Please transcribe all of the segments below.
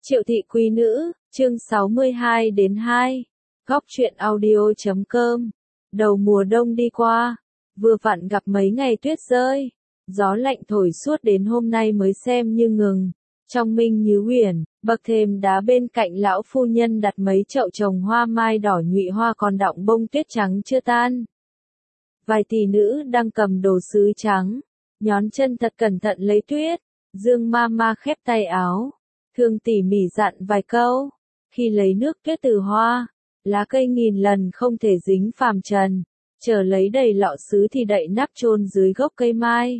Triệu thị quý nữ, chương 62 đến 2. Góc truyện audio.com. Đầu mùa đông đi qua, vừa vặn gặp mấy ngày tuyết rơi, gió lạnh thổi suốt đến hôm nay mới xem như ngừng. Trong Minh Như Huyền, bậc thềm đá bên cạnh lão phu nhân đặt mấy chậu trồng hoa mai đỏ nhụy hoa còn đọng bông tuyết trắng chưa tan. Vài tỷ nữ đang cầm đồ sứ trắng, nhón chân thật cẩn thận lấy tuyết. Dương ma khép tay áo, thường tỉ mỉ dặn vài câu. Khi lấy nước tuyết từ hoa, lá cây nghìn lần không thể dính phàm trần. Chờ lấy đầy lọ sứ thì đậy nắp chôn dưới gốc cây mai.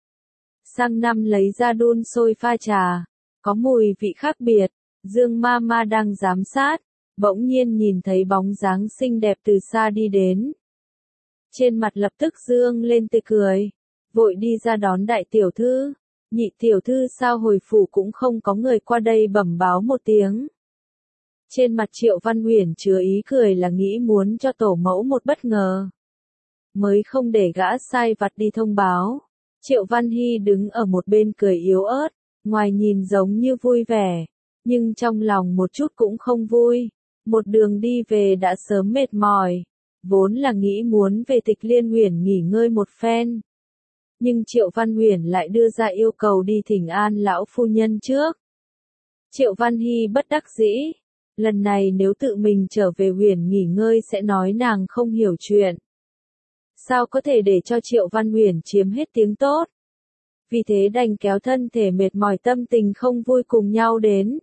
Sang năm lấy ra đun sôi pha trà, có mùi vị khác biệt. Dương ma đang giám sát, bỗng nhiên nhìn thấy bóng dáng xinh đẹp từ xa đi đến. Trên mặt lập tức dương lên tươi cười, vội đi ra đón đại tiểu thư. Nhị tiểu thư sao hồi phủ cũng không có người qua đây bẩm báo một tiếng. Trên mặt Triệu Văn Uyển chứa ý cười là nghĩ muốn cho tổ mẫu một bất ngờ. Mới không để gã sai vặt đi thông báo. Triệu Văn Hy đứng ở một bên cười yếu ớt, ngoài nhìn giống như vui vẻ, nhưng trong lòng một chút cũng không vui. Một đường đi về đã sớm mệt mỏi, vốn là nghĩ muốn về Tịch Liên Uyển nghỉ ngơi một phen. Nhưng Triệu Văn Uyển lại đưa ra yêu cầu đi thỉnh an lão phu nhân trước. Triệu Văn Hy bất đắc dĩ, lần này nếu tự mình trở về Uyển nghỉ ngơi sẽ nói nàng không hiểu chuyện. Sao có thể để cho Triệu Văn Uyển chiếm hết tiếng tốt? Vì thế đành kéo thân thể mệt mỏi tâm tình không vui cùng nhau đến.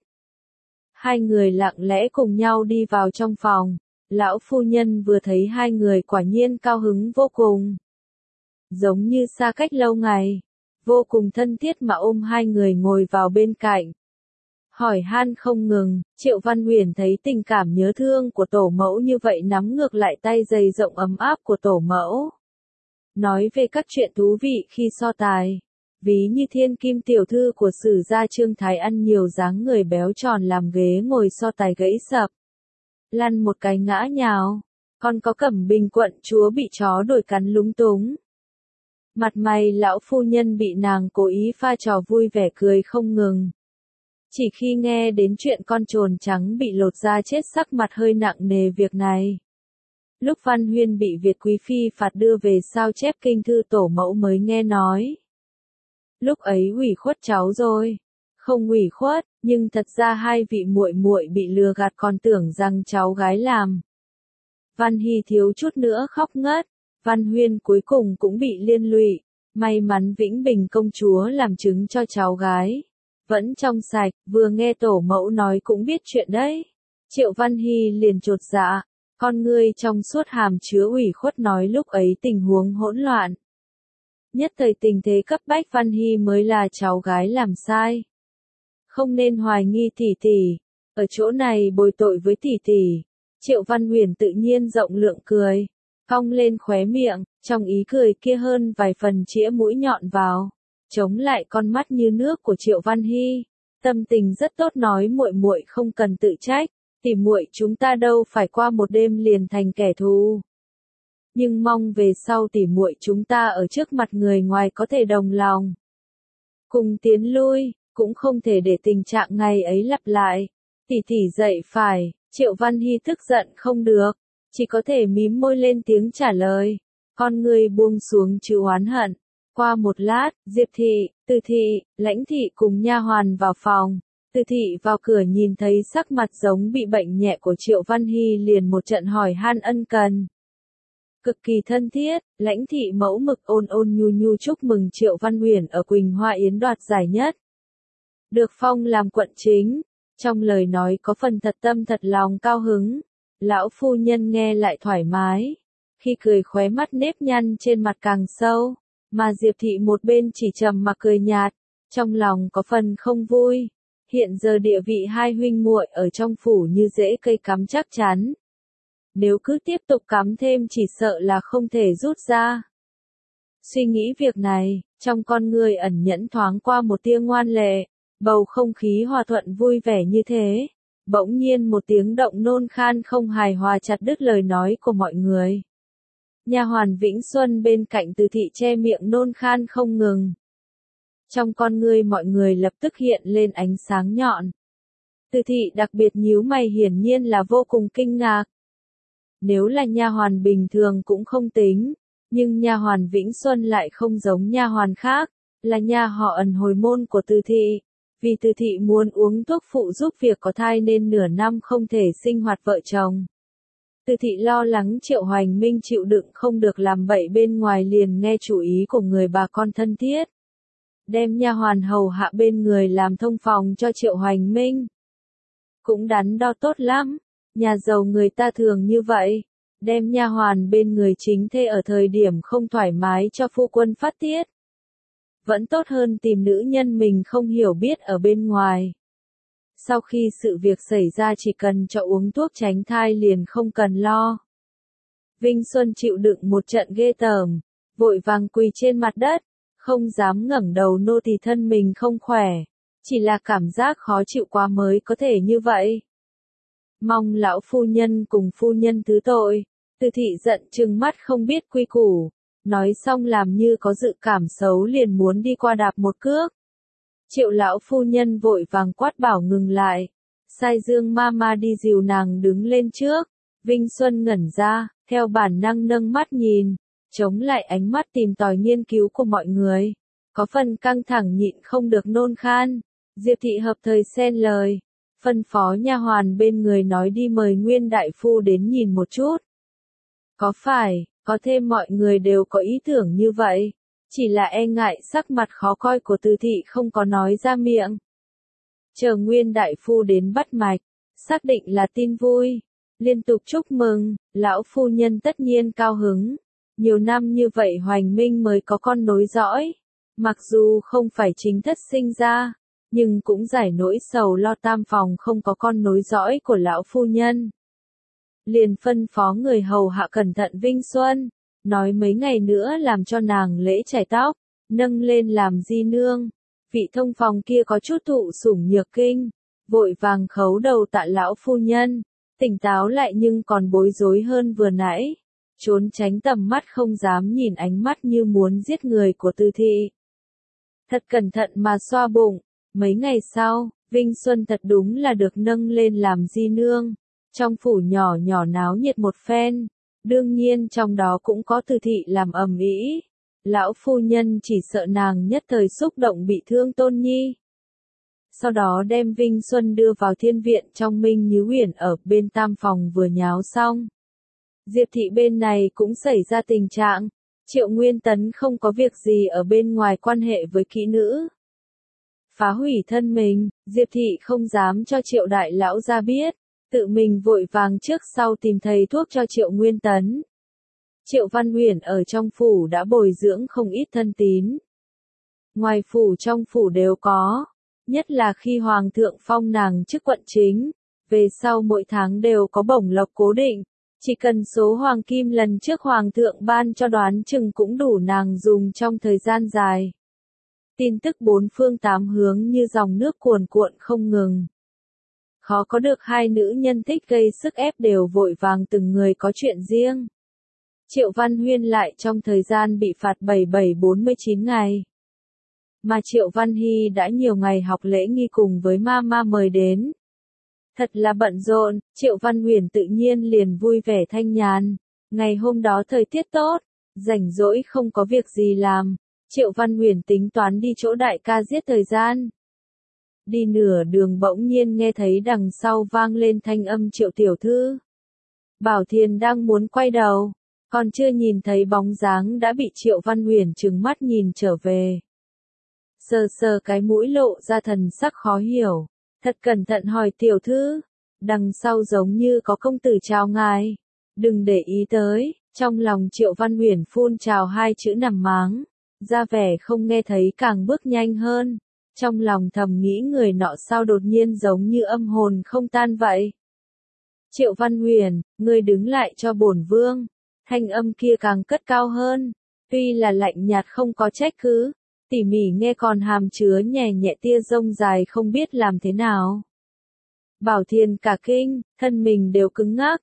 Hai người lặng lẽ cùng nhau đi vào trong phòng, lão phu nhân vừa thấy hai người quả nhiên cao hứng vô cùng. Giống như xa cách lâu ngày, vô cùng thân thiết mà ôm hai người ngồi vào bên cạnh. Hỏi han không ngừng, Triệu Văn Uyển thấy tình cảm nhớ thương của tổ mẫu như vậy nắm ngược lại tay dày rộng ấm áp của tổ mẫu. Nói về các chuyện thú vị khi so tài, ví như thiên kim tiểu thư của Sử gia Trương Thái ăn nhiều dáng người béo tròn làm ghế ngồi so tài gãy sập. Lăn một cái ngã nhào, còn có Cẩm Bình quận chúa bị chó đuổi cắn lúng túng. Mặt mày lão phu nhân bị nàng cố ý pha trò vui vẻ cười không ngừng. Chỉ khi nghe đến chuyện con trồn trắng bị lột da chết sắc mặt hơi nặng nề việc này. Lúc Văn Huyên bị Việt Quý Phi phạt đưa về sao chép kinh thư tổ mẫu mới nghe nói. Lúc ấy ủy khuất cháu rồi. Không ủy khuất, nhưng thật ra hai vị muội muội bị lừa gạt còn tưởng rằng cháu gái làm. Văn Hy thiếu chút nữa khóc ngất. Văn Huyên cuối cùng cũng bị liên lụy, may mắn Vĩnh Bình công chúa làm chứng cho cháu gái. Vẫn trong sạch, vừa nghe tổ mẫu nói cũng biết chuyện đấy. Triệu Văn Hy liền chột dạ, con ngươi trong suốt hàm chứa ủy khuất nói lúc ấy tình huống hỗn loạn. Nhất thời tình thế cấp bách Văn Hy mới là cháu gái làm sai. Không nên hoài nghi tỷ tỷ, ở chỗ này bồi tội với tỷ tỷ. Triệu Văn Uyển tự nhiên rộng lượng cười. Cong lên khóe miệng, trong ý cười kia hơn vài phần chĩa mũi nhọn vào, chống lại con mắt như nước của Triệu Văn Hy. Tâm tình rất tốt nói muội muội không cần tự trách, tỷ muội chúng ta đâu phải qua một đêm liền thành kẻ thù. Nhưng mong về sau tỷ muội chúng ta ở trước mặt người ngoài có thể đồng lòng, cùng tiến lui, cũng không thể để tình trạng ngày ấy lặp lại. Tỷ tỷ dậy phải, Triệu Văn Hy tức giận không được. Chỉ có thể mím môi lên tiếng trả lời. Con người buông xuống chữ oán hận. Qua một lát, Diệp thị, Từ thị, Lãnh thị cùng nha hoàn vào phòng. Từ thị vào cửa nhìn thấy sắc mặt giống bị bệnh nhẹ của Triệu Văn Hy liền một trận hỏi han ân cần. Cực kỳ thân thiết, Lãnh thị mẫu mực ôn ôn nhu nhu chúc mừng Triệu Văn Uyển ở Quỳnh Hoa Yến đoạt giải nhất. Được phong làm quận chính. Trong lời nói có phần thật tâm thật lòng cao hứng. Lão phu nhân nghe lại thoải mái, khi cười khóe mắt nếp nhăn trên mặt càng sâu, mà Diệp thị một bên chỉ trầm mà cười nhạt, trong lòng có phần không vui. Hiện giờ địa vị hai huynh muội ở trong phủ như rễ cây cắm chắc chắn. Nếu cứ tiếp tục cắm thêm chỉ sợ là không thể rút ra. Suy nghĩ việc này, trong con người ẩn nhẫn thoáng qua một tia ngoan lệ, bầu không khí hòa thuận vui vẻ như thế. Bỗng nhiên một tiếng động nôn khan không hài hòa chặt đứt lời nói của mọi người. Nha hoàn Vĩnh Xuân bên cạnh Từ thị che miệng nôn khan không ngừng. Trong con ngươi mọi người lập tức hiện lên ánh sáng nhọn. Từ thị đặc biệt nhíu mày hiển nhiên là vô cùng kinh ngạc. Nếu là nha hoàn bình thường cũng không tính, nhưng nha hoàn Vĩnh Xuân lại không giống nha hoàn khác, là nha họ ẩn hồi môn của Từ thị. Vì Từ thị muốn uống thuốc phụ giúp việc có thai nên nửa năm không thể sinh hoạt vợ chồng. Từ thị lo lắng Triệu Hoành Minh chịu đựng không được làm bậy bên ngoài liền nghe chủ ý của người bà con thân thiết. Đem nha hoàn hầu hạ bên người làm thông phòng cho Triệu Hoành Minh. Cũng đắn đo tốt lắm, nhà giàu người ta thường như vậy, đem nha hoàn bên người chính thê ở thời điểm không thoải mái cho phu quân phát tiết. Vẫn tốt hơn tìm nữ nhân mình không hiểu biết ở bên ngoài. Sau khi sự việc xảy ra chỉ cần cho uống thuốc tránh thai liền không cần lo. Vinh Xuân chịu đựng một trận ghê tởm, vội vàng quỳ trên mặt đất, không dám ngẩng đầu nô tỳ thân mình không khỏe, chỉ là cảm giác khó chịu quá mới có thể như vậy. Mong lão phu nhân cùng phu nhân thứ tội. Từ thị giận trừng mắt không biết quy củ, nói xong làm như có dự cảm xấu liền muốn đi qua đạp một cước. Triệu lão phu nhân vội vàng quát bảo ngừng lại, sai Dương Mama đi dìu nàng đứng lên trước. Vinh Xuân ngẩn ra, theo bản năng nâng mắt nhìn, chống lại ánh mắt tìm tòi nghiên cứu của mọi người, có phần căng thẳng nhịn không được nôn khan. Diệp thị hợp thời xen lời, phân phó nha hoàn bên người nói đi mời Nguyên đại phu đến nhìn một chút. Có phải, có thêm mọi người đều có ý tưởng như vậy, chỉ là e ngại sắc mặt khó coi của Từ thị không có nói ra miệng. Chờ Nguyên đại phu đến bắt mạch, xác định là tin vui, liên tục chúc mừng, lão phu nhân tất nhiên cao hứng. Nhiều năm như vậy Hoành Minh mới có con nối dõi, mặc dù không phải chính thất sinh ra, nhưng cũng giải nỗi sầu lo tam phòng không có con nối dõi của lão phu nhân. Liền phân phó người hầu hạ cẩn thận Vinh Xuân, nói mấy ngày nữa làm cho nàng lễ chải tóc, nâng lên làm di nương. Vị thông phòng kia có chút thụ sủng nhược kinh, vội vàng khấu đầu tạ lão phu nhân, tỉnh táo lại nhưng còn bối rối hơn vừa nãy, trốn tránh tầm mắt không dám nhìn ánh mắt như muốn giết người của Từ thị. Thật cẩn thận mà xoa bụng, mấy ngày sau, Vinh Xuân thật đúng là được nâng lên làm di nương. Trong phủ nhỏ nhỏ náo nhiệt một phen, đương nhiên trong đó cũng có Từ thị làm ầm ĩ. Lão phu nhân chỉ sợ nàng nhất thời xúc động bị thương Tôn Nhi. Sau đó đem Vinh Xuân đưa vào thiên viện trong Minh Như Uyển ở bên tam phòng vừa nháo xong. Diệp thị bên này cũng xảy ra tình trạng, Triệu Nguyên Tấn không có việc gì ở bên ngoài quan hệ với kỹ nữ. Phá hủy thân mình, Diệp thị không dám cho Triệu đại lão ra biết, tự mình vội vàng trước sau tìm thầy thuốc cho Triệu Nguyên Tấn. Triệu Văn Uyển ở trong phủ đã bồi dưỡng không ít thân tín. Ngoài phủ trong phủ đều có, nhất là khi Hoàng thượng phong nàng chức quận chính, về sau mỗi tháng đều có bổng lộc cố định, chỉ cần số hoàng kim lần trước Hoàng thượng ban cho đoán chừng cũng đủ nàng dùng trong thời gian dài. Tin tức bốn phương tám hướng như dòng nước cuồn cuộn không ngừng. Khó có được hai nữ nhân thích gây sức ép đều vội vàng từng người có chuyện riêng. Triệu Văn Huyên lại trong thời gian bị phạt 77-49 ngày. Mà Triệu Văn Hy đã nhiều ngày học lễ nghi cùng với Mama mời đến. Thật là bận rộn, Triệu Văn Huyền tự nhiên liền vui vẻ thanh nhàn. Ngày hôm đó thời tiết tốt, rảnh rỗi không có việc gì làm, Triệu Văn Huyền tính toán đi chỗ đại ca giết thời gian. Đi nửa đường bỗng nhiên nghe thấy đằng sau vang lên thanh âm Triệu tiểu thư. Bảo Thiền đang muốn quay đầu, còn chưa nhìn thấy bóng dáng đã bị Triệu Văn Huyền trừng mắt nhìn trở về. Sờ sờ cái mũi lộ ra thần sắc khó hiểu, thật cẩn thận hỏi tiểu thư, đằng sau giống như có công tử chào ngài, đừng để ý tới, trong lòng Triệu Văn Huyền phun trào hai chữ nằm máng, ra vẻ không nghe thấy càng bước nhanh hơn, trong lòng thầm nghĩ người nọ sao đột nhiên giống như âm hồn không tan vậy. Triệu Văn Huyền, ngươi đứng lại cho bổn vương, thanh âm kia càng cất cao hơn, tuy là lạnh nhạt không có trách cứ, tỉ mỉ nghe còn hàm chứa nhẹ nhẹ tia rông dài không biết làm thế nào. Bảo Thiền cả kinh, thân mình đều cứng ngắc,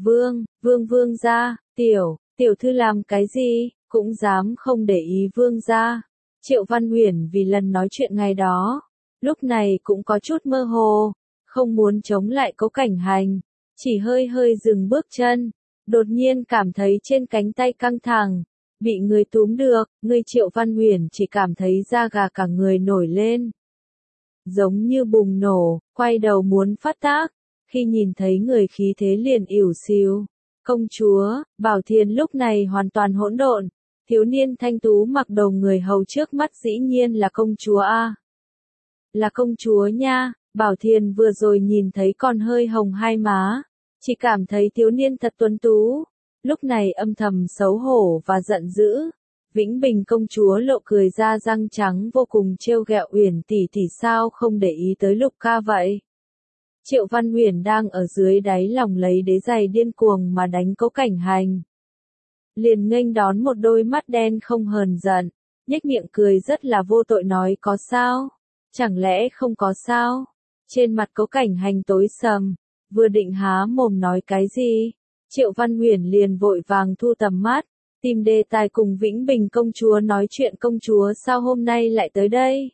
vương gia, tiểu thư làm cái gì, cũng dám không để ý vương gia. Triệu Văn Huyền vì lần nói chuyện ngày đó, lúc này cũng có chút mơ hồ, không muốn chống lại Cố Cảnh Hành, chỉ hơi hơi dừng bước chân, đột nhiên cảm thấy trên cánh tay căng thẳng, bị người túm được, người Triệu Văn Huyền chỉ cảm thấy da gà cả người nổi lên. Giống như bùng nổ, quay đầu muốn phát tác, khi nhìn thấy người khí thế liền ỉu xìu. Công chúa, Bảo Thiền lúc này hoàn toàn hỗn độn, thiếu niên thanh tú mặc đầu người hầu trước mắt dĩ nhiên là công chúa a. Là công chúa nha, Bảo Thiền vừa rồi nhìn thấy còn hơi hồng hai má, chỉ cảm thấy thiếu niên thật tuấn tú, lúc này âm thầm xấu hổ và giận dữ. Vĩnh Bình công chúa lộ cười ra răng trắng vô cùng trêu ghẹo Uyển tỷ tỷ sao không để ý tới Lục ca vậy. Triệu Văn Huyền đang ở dưới đáy lòng lấy đế giày điên cuồng mà đánh Cố Cảnh Hành. Liền nghênh đón một đôi mắt đen không hờn giận, nhếch miệng cười rất là vô tội nói có sao? Chẳng lẽ không có sao? Trên mặt Cố Cảnh Hành tối sầm, vừa định há mồm nói cái gì, Triệu Văn Huyền liền vội vàng thu tầm mắt, tìm đề tài cùng Vĩnh Bình công chúa nói chuyện. Công chúa sao hôm nay lại tới đây?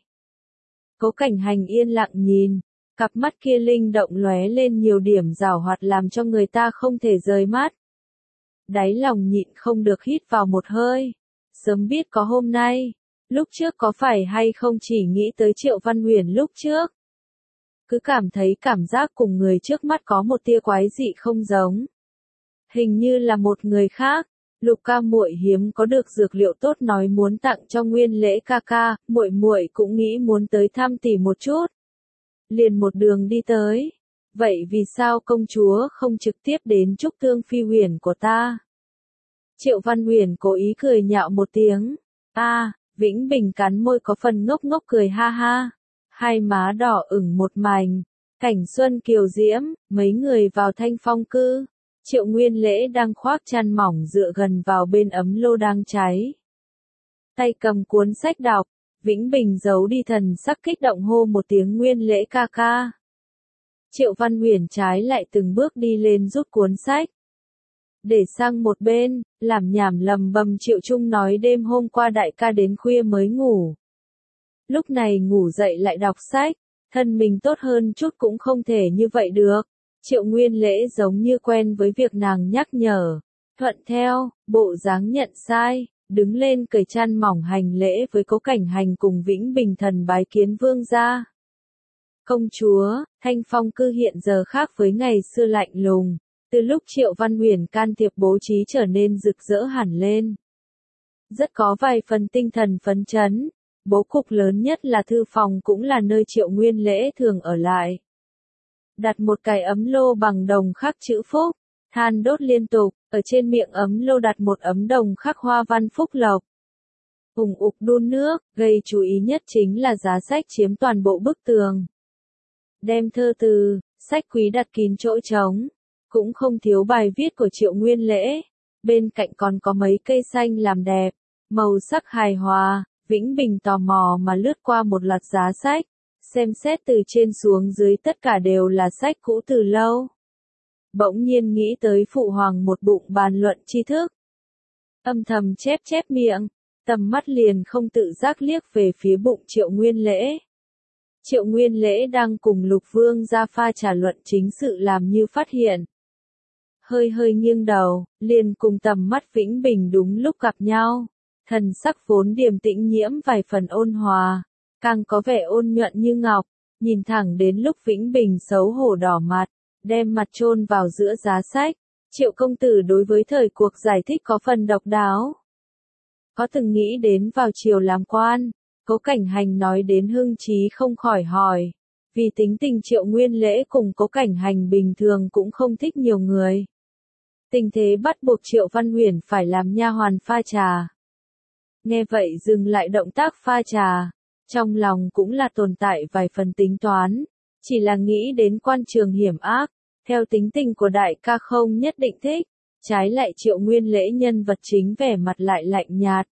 Cố Cảnh Hành yên lặng nhìn, cặp mắt kia linh động lóe lên nhiều điểm giảo hoạt làm cho người ta không thể rời mắt. Đáy lòng nhịn không được hít vào một hơi, sớm biết có hôm nay, lúc trước có phải hay không chỉ nghĩ tới Triệu Văn Huyền lúc trước. Cứ cảm thấy cảm giác cùng người trước mắt có một tia quái dị không giống. Hình như là một người khác. Lục ca muội hiếm có được dược liệu tốt nói muốn tặng cho Nguyên Lễ ca ca, muội muội cũng nghĩ muốn tới thăm tỷ một chút. Liền một đường đi tới. Vậy vì sao công chúa không trực tiếp đến chúc thương Phi Huyền của ta? Triệu Văn Huyền cố ý cười nhạo một tiếng. Vĩnh Bình cắn môi có phần ngốc ngốc cười ha ha. Hai má đỏ ửng một mảnh. Cảnh xuân kiều diễm, mấy người vào Thanh Phong cư. Triệu Nguyên Lễ đang khoác chăn mỏng dựa gần vào bên ấm lô đang cháy. Tay cầm cuốn sách đọc, Vĩnh Bình giấu đi thần sắc kích động hô một tiếng Nguyên Lễ ca ca. Triệu Văn Huyền trái lại từng bước đi lên rút cuốn sách. Để sang một bên, làm nhảm lầm bầm Triệu Trung nói đêm hôm qua đại ca đến khuya mới ngủ. Lúc này ngủ dậy lại đọc sách, thân mình tốt hơn chút cũng không thể như vậy được. Triệu Nguyên Lễ giống như quen với việc nàng nhắc nhở, thuận theo, bộ dáng nhận sai, đứng lên cởi chăn mỏng hành lễ với Cố Cảnh Hành cùng Vĩnh Bình thần bái kiến vương gia. Công chúa, Thanh Phong cư hiện giờ khác với ngày xưa lạnh lùng, từ lúc Triệu Văn Huyền can thiệp bố trí trở nên rực rỡ hẳn lên. Rất có vài phần tinh thần phấn chấn, bố cục lớn nhất là thư phòng cũng là nơi Triệu Nguyên Lễ thường ở lại. Đặt một cái ấm lô bằng đồng khắc chữ phúc, than đốt liên tục, ở trên miệng ấm lô đặt một ấm đồng khắc hoa văn phúc lộc. Ùng ục đun nước, gây chú ý nhất chính là giá sách chiếm toàn bộ bức tường. Đem thơ từ, sách quý đặt kín chỗ trống, cũng không thiếu bài viết của Triệu Nguyên Lễ. Bên cạnh còn có mấy cây xanh làm đẹp, màu sắc hài hòa. Vĩnh Bình tò mò mà lướt qua một loạt giá sách. Xem xét từ trên xuống dưới tất cả đều là sách cũ từ lâu. Bỗng nhiên nghĩ tới phụ hoàng một bụng bàn luận tri thức. Âm thầm chép chép miệng, tầm mắt liền không tự giác liếc về phía bụng Triệu Nguyên Lễ. Triệu Nguyên Lễ đang cùng Lục Vương ra pha trà luận chính sự làm như phát hiện. Hơi hơi nghiêng đầu, liền cùng tầm mắt Vĩnh Bình đúng lúc gặp nhau. Thần sắc vốn điềm tĩnh nhiễm vài phần ôn hòa. Càng có vẻ ôn nhuận như ngọc, nhìn thẳng đến lúc Vĩnh Bình xấu hổ đỏ mặt, đem mặt chôn vào giữa giá sách. Triệu công tử đối với thời cuộc giải thích có phần độc đáo. Có từng nghĩ đến vào triều làm quan, Cố Cảnh Hành nói đến hưng trí không khỏi hỏi. Vì tính tình Triệu Nguyên Lễ cùng Cố Cảnh Hành bình thường cũng không thích nhiều người. Tình thế bắt buộc Triệu Văn Huyền phải làm nha hoàn pha trà. Nghe vậy dừng lại động tác pha trà. Trong lòng cũng là tồn tại vài phần tính toán, chỉ là nghĩ đến quan trường hiểm ác, theo tính tình của đại ca không nhất định thích, trái lại Triệu Nguyên Lễ nhân vật chính vẻ mặt lại lạnh nhạt.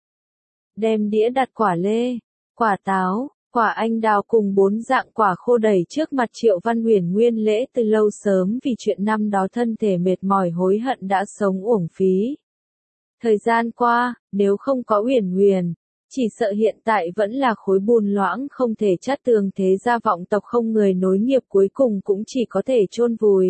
Đem đĩa đặt quả lê, quả táo, quả anh đào cùng 4 dạng quả khô đẩy trước mặt Triệu Văn Huyền. Nguyên Lễ từ lâu sớm vì chuyện năm đó thân thể mệt mỏi hối hận đã sống uổng phí. Thời gian qua, nếu không có Uyển Huyền, Chỉ sợ hiện tại vẫn là khối bùn loãng không thể chát tường, thế gia vọng tộc không người nối nghiệp cuối cùng cũng chỉ có thể chôn vùi.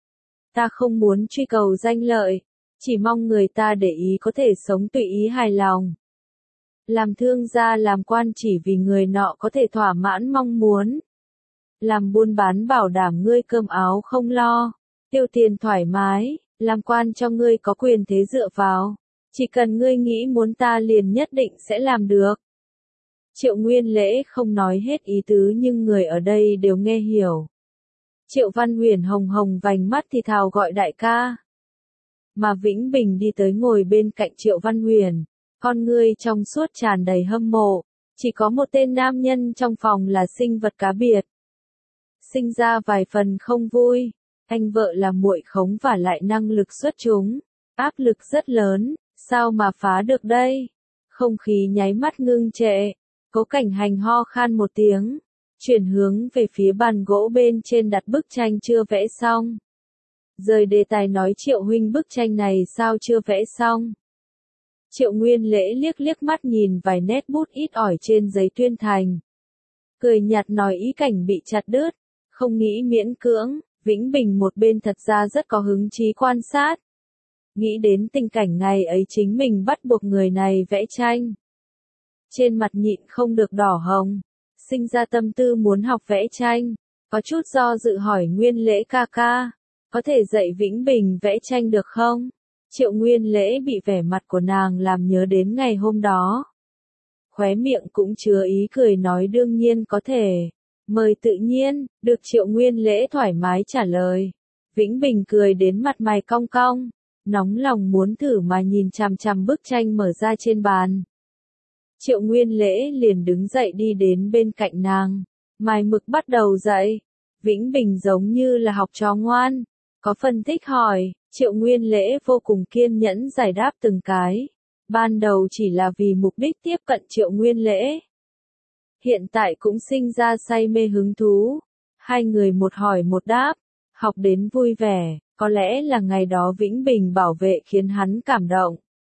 Ta không muốn truy cầu danh lợi, chỉ mong người ta để ý có thể sống tùy ý hài lòng. Làm thương gia làm quan chỉ vì người nọ có thể thỏa mãn mong muốn. Làm buôn bán bảo đảm ngươi cơm áo không lo, tiêu tiền thoải mái, làm quan cho ngươi có quyền thế dựa vào. Chỉ cần ngươi nghĩ muốn ta liền nhất định sẽ làm được. Triệu Nguyên Lễ không nói hết ý tứ nhưng người ở đây đều nghe hiểu. Triệu Văn Huyền hồng hồng vành mắt thì thào gọi đại ca. Mà Vĩnh Bình đi tới ngồi bên cạnh Triệu Văn Huyền, con ngươi trong suốt tràn đầy hâm mộ, chỉ có một tên nam nhân trong phòng là sinh vật cá biệt. Sinh ra vài phần không vui, anh vợ là muội khống và lại năng lực xuất chúng, áp lực rất lớn, sao mà phá được đây? Không khí nháy mắt ngưng trệ, Cố Cảnh Hành ho khan một tiếng, chuyển hướng về phía bàn gỗ bên trên đặt bức tranh chưa vẽ xong. Rời đề tài nói Triệu huynh bức tranh này sao chưa vẽ xong? Triệu Nguyên Lễ liếc liếc mắt nhìn vài nét bút ít ỏi trên giấy tuyên thành. Cười nhạt nói ý cảnh bị chặt đứt, không nghĩ miễn cưỡng, Vĩnh Bình một bên thật ra rất có hứng chí quan sát. Nghĩ đến tình cảnh ngày ấy chính mình bắt buộc người này vẽ tranh. Trên mặt nhịn không được đỏ hồng, sinh ra tâm tư muốn học vẽ tranh, có chút do dự hỏi Nguyên Lễ ca ca, có thể dạy Vĩnh Bình vẽ tranh được không? Triệu Nguyên Lễ bị vẻ mặt của nàng làm nhớ đến ngày hôm đó. Khóe miệng cũng chứa ý cười nói đương nhiên có thể. Mời tự nhiên, được Triệu Nguyên Lễ thoải mái trả lời. Vĩnh Bình cười đến mặt mày cong cong, nóng lòng muốn thử mà nhìn chằm chằm bức tranh mở ra trên bàn. Triệu Nguyên Lễ liền đứng dậy đi đến bên cạnh nàng, mài mực bắt đầu dạy. Vĩnh Bình giống như là học trò ngoan, có phân tích hỏi, Triệu Nguyên Lễ vô cùng kiên nhẫn giải đáp từng cái. Ban đầu chỉ là vì mục đích tiếp cận Triệu Nguyên Lễ. Hiện tại cũng sinh ra say mê hứng thú. Hai người một hỏi một đáp, học đến vui vẻ, có lẽ là ngày đó Vĩnh Bình bảo vệ khiến hắn cảm động.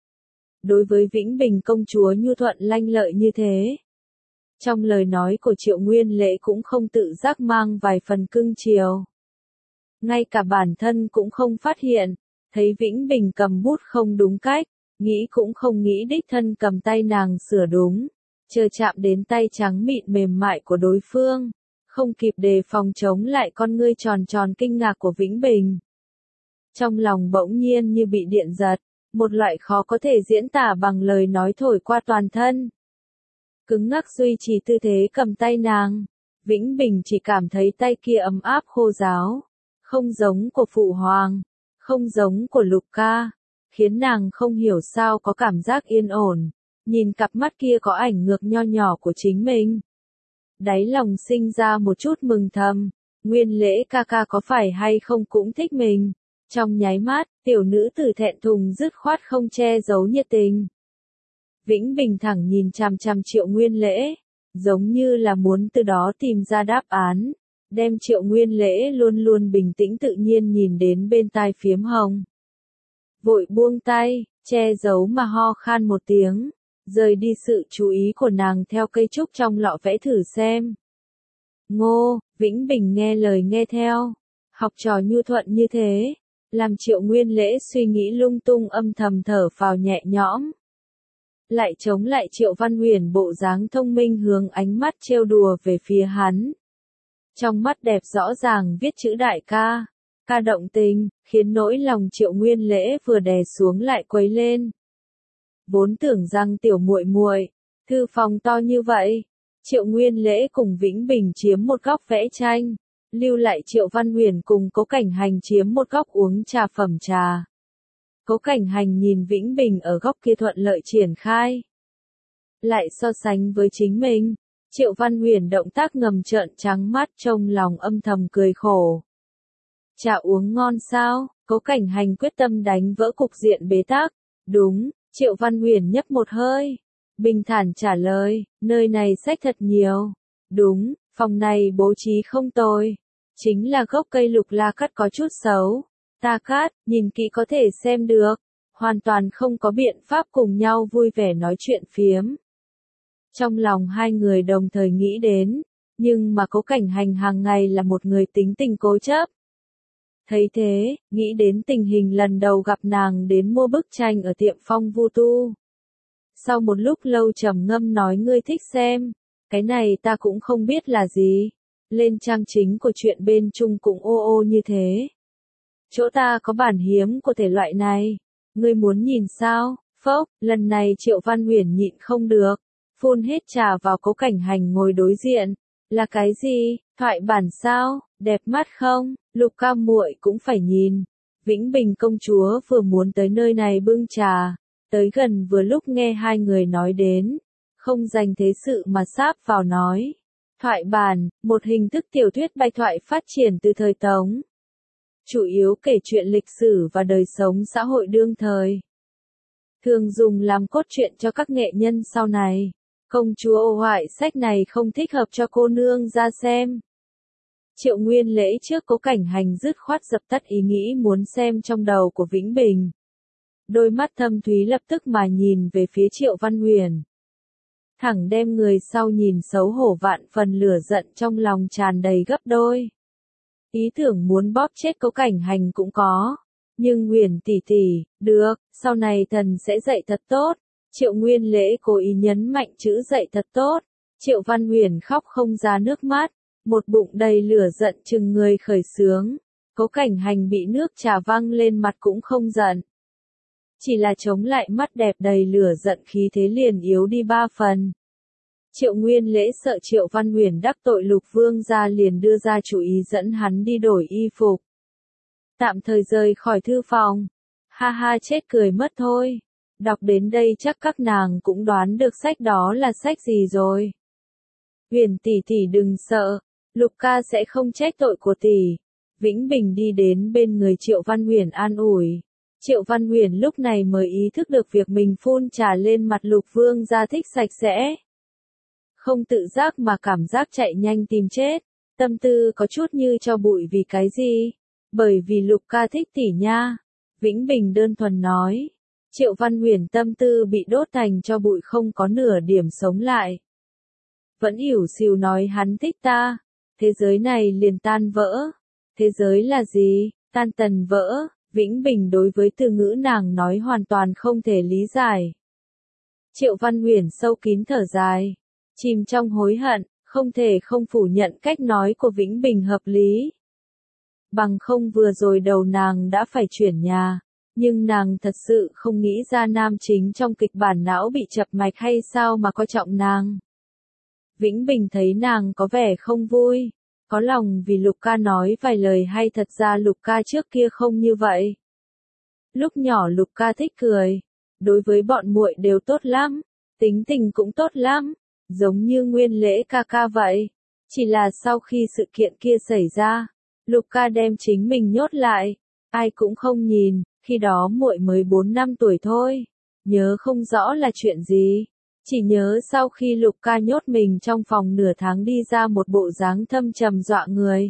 Đối với Vĩnh Bình công chúa nhu thuận lanh lợi như thế. Trong lời nói của Triệu Nguyên Lễ cũng không tự giác mang vài phần cưng chiều. Ngay cả bản thân cũng không phát hiện, thấy Vĩnh Bình cầm bút không đúng cách, nghĩ cũng không nghĩ đích thân cầm tay nàng sửa đúng, chờ chạm đến tay trắng mịn mềm mại của đối phương, không kịp đề phòng chống lại con ngươi tròn tròn kinh ngạc của Vĩnh Bình. Trong lòng bỗng nhiên như bị điện giật, một loại khó có thể diễn tả bằng lời nói thổi qua toàn thân. Cứng ngắc duy trì tư thế cầm tay nàng, Vĩnh Bình chỉ cảm thấy tay kia ấm áp khô ráo, không giống của Phụ Hoàng, không giống của Lục ca, khiến nàng không hiểu sao có cảm giác yên ổn, nhìn cặp mắt kia có ảnh ngược nho nhỏ của chính mình. Đáy lòng sinh ra một chút mừng thầm, Nguyên Lễ ca ca có phải hay không cũng thích mình. Trong nháy mắt, tiểu nữ tử thẹn thùng dứt khoát không che giấu nhiệt tình. Vĩnh Bình thẳng nhìn chằm chằm Triệu Nguyên Lễ, giống như là muốn từ đó tìm ra đáp án, đem Triệu Nguyên Lễ luôn luôn bình tĩnh tự nhiên nhìn đến bên tai phiếm hồng. Vội buông tay, che giấu mà ho khan một tiếng, rời đi sự chú ý của nàng theo cây trúc trong lọ vẽ thử xem. Ngô, Vĩnh Bình nghe lời nghe theo, học trò nhu thuận như thế, làm Triệu Nguyên Lễ suy nghĩ lung tung âm thầm thở phào nhẹ nhõm. Lại chống lại Triệu Văn Huyền bộ dáng thông minh hướng ánh mắt trêu đùa về phía hắn. Trong mắt đẹp rõ ràng viết chữ đại ca, ca động tình, khiến nỗi lòng Triệu Nguyên Lễ vừa đè xuống lại quấy lên. Vốn tưởng rằng tiểu muội muội, thư phòng to như vậy, Triệu Nguyên Lễ cùng Vĩnh Bình chiếm một góc vẽ tranh, lưu lại Triệu Văn Huyền cùng Cố Cảnh Hành chiếm một góc uống trà phẩm trà. Cố Cảnh Hành nhìn Vĩnh Bình ở góc kia thuận lợi triển khai. Lại so sánh với chính mình, Triệu Văn Huyền động tác ngầm trợn trắng mắt trong lòng âm thầm cười khổ. Trà uống ngon sao? Cố Cảnh Hành quyết tâm đánh vỡ cục diện bế tắc. Đúng, Triệu Văn Huyền nhấp một hơi. Bình thản trả lời, nơi này sách thật nhiều. Đúng, phòng này bố trí không tồi. Chính là gốc cây lục la cắt có chút xấu. Ta cắt, nhìn kỹ có thể xem được. Hoàn toàn không có biện pháp cùng nhau vui vẻ nói chuyện phiếm. Trong lòng hai người đồng thời nghĩ đến, nhưng mà Cố Cảnh Hành hàng ngày là một người tính tình cố chấp. Thấy thế, nghĩ đến tình hình lần đầu gặp nàng đến mua bức tranh ở tiệm Phong Vu Tu. Sau một lúc lâu trầm ngâm nói ngươi thích xem, cái này ta cũng không biết là gì. Lên trang chính của truyện bên Trung cũng ô ô như thế. Chỗ ta có bản hiếm của thể loại này, ngươi muốn nhìn sao? Phốc, lần này Triệu Văn Uyển nhịn không được, phun hết trà vào Cố Cảnh Hành ngồi đối diện. Là cái gì? Thoại bản sao? Đẹp mắt không? Lục ca muội cũng phải nhìn. Vĩnh Bình công chúa vừa muốn tới nơi này bưng trà, tới gần vừa lúc nghe hai người nói đến, không dành thế sự mà sáp vào nói. Thoại bản, một hình thức tiểu thuyết bạch thoại phát triển từ thời Tống. Chủ yếu kể chuyện lịch sử và đời sống xã hội đương thời. Thường dùng làm cốt truyện cho các nghệ nhân sau này. Công chúa ô hoại sách này không thích hợp cho cô nương ra xem. Triệu Nguyên Lễ trước Cố Cảnh Hành dứt khoát dập tắt ý nghĩ muốn xem trong đầu của Vĩnh Bình. Đôi mắt thâm thúy lập tức mà nhìn về phía Triệu Văn Uyển. Thẳng đem người sau nhìn xấu hổ vạn phần lửa giận trong lòng tràn đầy gấp đôi. Ý tưởng muốn bóp chết Cố Cảnh Hành cũng có. Nhưng Uyển tỷ tỷ, được, sau này thần sẽ dạy thật tốt. Triệu Nguyên Lễ cố ý nhấn mạnh chữ dạy thật tốt. Triệu Văn Uyển khóc không ra nước mắt, một bụng đầy lửa giận chừng người khởi sướng. Cố Cảnh Hành bị nước trà văng lên mặt cũng không giận. Chỉ là chống lại mắt đẹp đầy lửa giận khí thế liền yếu đi 3 phần. Triệu Nguyên Lễ sợ Triệu Văn Uyển đắc tội Lục Vương gia liền đưa ra chủ ý dẫn hắn đi đổi y phục. Tạm thời rời khỏi thư phòng. Ha ha chết cười mất thôi. Đọc đến đây chắc các nàng cũng đoán được sách đó là sách gì rồi. Uyển tỷ tỷ đừng sợ, Lục ca sẽ không trách tội của tỷ. Vĩnh Bình đi đến bên người Triệu Văn Uyển an ủi. Triệu Văn Uyển lúc này mới ý thức được việc mình phun trà lên mặt Lục Vương gia thích sạch sẽ. Không tự giác mà cảm giác chạy nhanh tìm chết. Tâm tư có chút như cho bụi vì cái gì? Bởi vì Lục ca thích tỷ nha. Vĩnh Bình đơn thuần nói. Triệu Văn Uyển tâm tư bị đốt thành cho bụi không có nửa điểm sống lại. Vẫn ỉu xìu nói hắn thích ta. Thế giới này liền tan vỡ. Thế giới là gì? Tan tần vỡ. Vĩnh Bình đối với từ ngữ nàng nói hoàn toàn không thể lý giải. Triệu Văn Uyển sâu kín thở dài. Chìm trong hối hận, không thể không phủ nhận cách nói của Vĩnh Bình hợp lý. Bằng không vừa rồi đầu nàng đã phải chuyển nhà. Nhưng nàng thật sự không nghĩ ra nam chính trong kịch bản não bị chập mạch hay sao mà coi trọng nàng. Vĩnh Bình thấy nàng có vẻ không vui, có lòng vì Lục ca nói vài lời hay thật ra Lục ca trước kia không như vậy. Lúc nhỏ Lục ca thích cười, đối với bọn muội đều tốt lắm, tính tình cũng tốt lắm, giống như Nguyên Lễ ca ca vậy. Chỉ là sau khi sự kiện kia xảy ra, Lục ca đem chính mình nhốt lại, ai cũng không nhìn. Khi đó muội mới 4 năm tuổi thôi, nhớ không rõ là chuyện gì, chỉ nhớ sau khi Lục ca nhốt mình trong phòng nửa tháng đi ra một bộ dáng thâm trầm dọa người.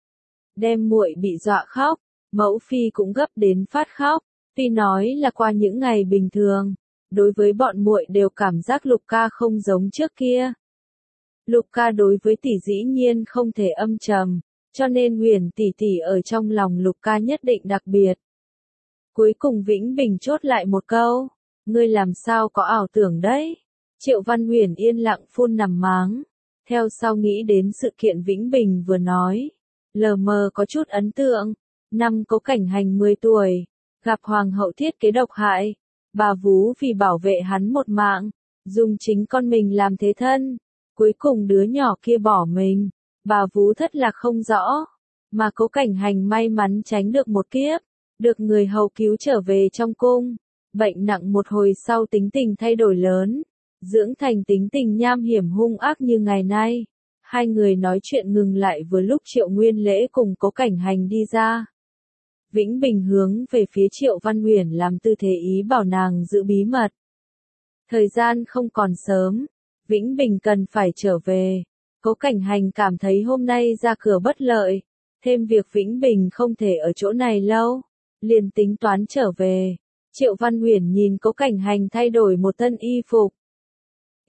Đem muội bị dọa khóc, mẫu phi cũng gấp đến phát khóc, tuy nói là qua những ngày bình thường, đối với bọn muội đều cảm giác Lục ca không giống trước kia. Lục ca đối với tỷ dĩ nhiên không thể âm trầm, cho nên Uyển tỷ tỷ ở trong lòng Lục ca nhất định đặc biệt. Cuối cùng Vĩnh Bình chốt lại một câu, ngươi làm sao có ảo tưởng đấy. Triệu Văn Uyển yên lặng phun nằm máng, theo sau nghĩ đến sự kiện Vĩnh Bình vừa nói, lờ mờ có chút ấn tượng. Năm Cố Cảnh Hành 10 tuổi, gặp hoàng hậu thiết kế độc hại, bà vú vì bảo vệ hắn một mạng, dùng chính con mình làm thế thân, cuối cùng đứa nhỏ kia bỏ mình, bà vú thất lạc không rõ, mà Cố Cảnh Hành may mắn tránh được một kiếp. Được người hầu cứu trở về trong cung, bệnh nặng một hồi sau tính tình thay đổi lớn, dưỡng thành tính tình nham hiểm hung ác như ngày nay. Hai người nói chuyện ngừng lại vừa lúc Triệu Nguyên Lễ cùng Cố Cảnh Hành đi ra. Vĩnh Bình hướng về phía Triệu Văn Uyển làm tư thế ý bảo nàng giữ bí mật. Thời gian không còn sớm, Vĩnh Bình cần phải trở về. Cố Cảnh Hành cảm thấy hôm nay ra cửa bất lợi, thêm việc Vĩnh Bình không thể ở chỗ này lâu. Liền tính toán trở về. Triệu Văn Uyển nhìn Cố Cảnh Hành thay đổi một thân y phục.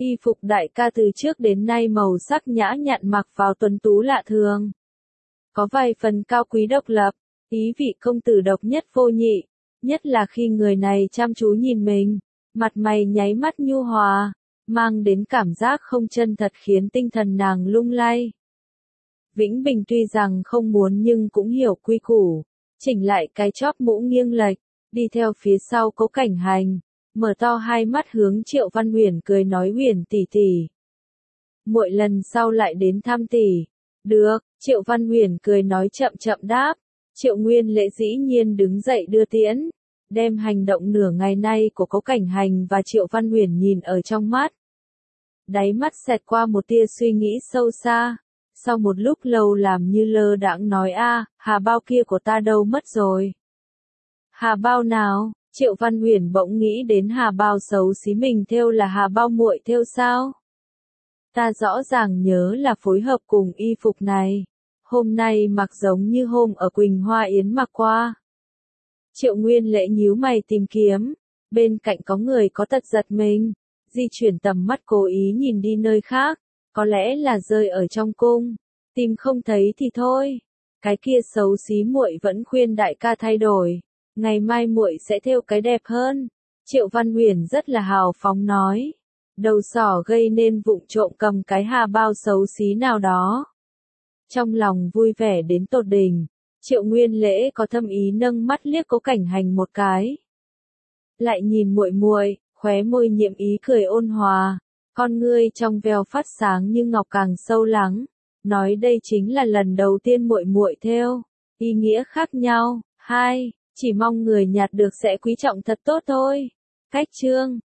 Y phục đại ca từ trước đến nay màu sắc nhã nhặn mặc vào tuấn tú lạ thường. Có vài phần cao quý độc lập, ý vị công tử độc nhất vô nhị, nhất là khi người này chăm chú nhìn mình, mặt mày nháy mắt nhu hòa, mang đến cảm giác không chân thật khiến tinh thần nàng lung lay. Vĩnh Bình tuy rằng không muốn nhưng cũng hiểu quy củ, chỉnh lại cái chóp mũ nghiêng lệch, đi theo phía sau Cố Cảnh Hành, mở to hai mắt hướng Triệu Văn Huyền cười nói Huyền tỷ tỷ. Muội lần sau lại đến thăm tỷ. Được, Triệu Văn Huyền cười nói chậm chậm đáp. Triệu Nguyên Lễ dĩ nhiên đứng dậy đưa tiễn, đem hành động nửa ngày nay của Cố Cảnh Hành và Triệu Văn Huyền nhìn ở trong mắt. Đáy mắt xẹt qua một tia suy nghĩ sâu xa, sau một lúc lâu làm như lơ đãng nói hà bao kia của ta đâu mất rồi. Hà bao nào? Triệu Văn Huyền bỗng nghĩ đến hà bao xấu xí mình thêu là hà bao muội thêu sao? Ta rõ ràng nhớ là phối hợp cùng y phục này. Hôm nay mặc giống như hôm ở Quỳnh Hoa Yến mặc qua. Triệu Nguyên Lễ nhíu mày tìm kiếm. Bên cạnh có người có tật giật mình. Di chuyển tầm mắt cố ý nhìn đi nơi khác. Có lẽ là rơi ở trong cung. Tìm không thấy thì thôi. Cái kia xấu xí muội vẫn khuyên đại ca thay đổi. Ngày mai muội sẽ thêu cái đẹp hơn. Triệu Văn Huyền rất là hào phóng nói. Đầu sỏ gây nên vụng trộm cầm cái hà bao xấu xí nào đó. Trong lòng vui vẻ đến tột đỉnh, Triệu Nguyên Lễ có thâm ý nâng mắt liếc Cố Cảnh Hành một cái. Lại nhìn muội muội, khóe môi nhiệm ý cười ôn hòa, con ngươi trong veo phát sáng như ngọc càng sâu lắng, nói đây chính là lần đầu tiên muội muội thêu, ý nghĩa khác nhau, chỉ mong người nhặt được sẽ quý trọng thật tốt thôi. Cách chương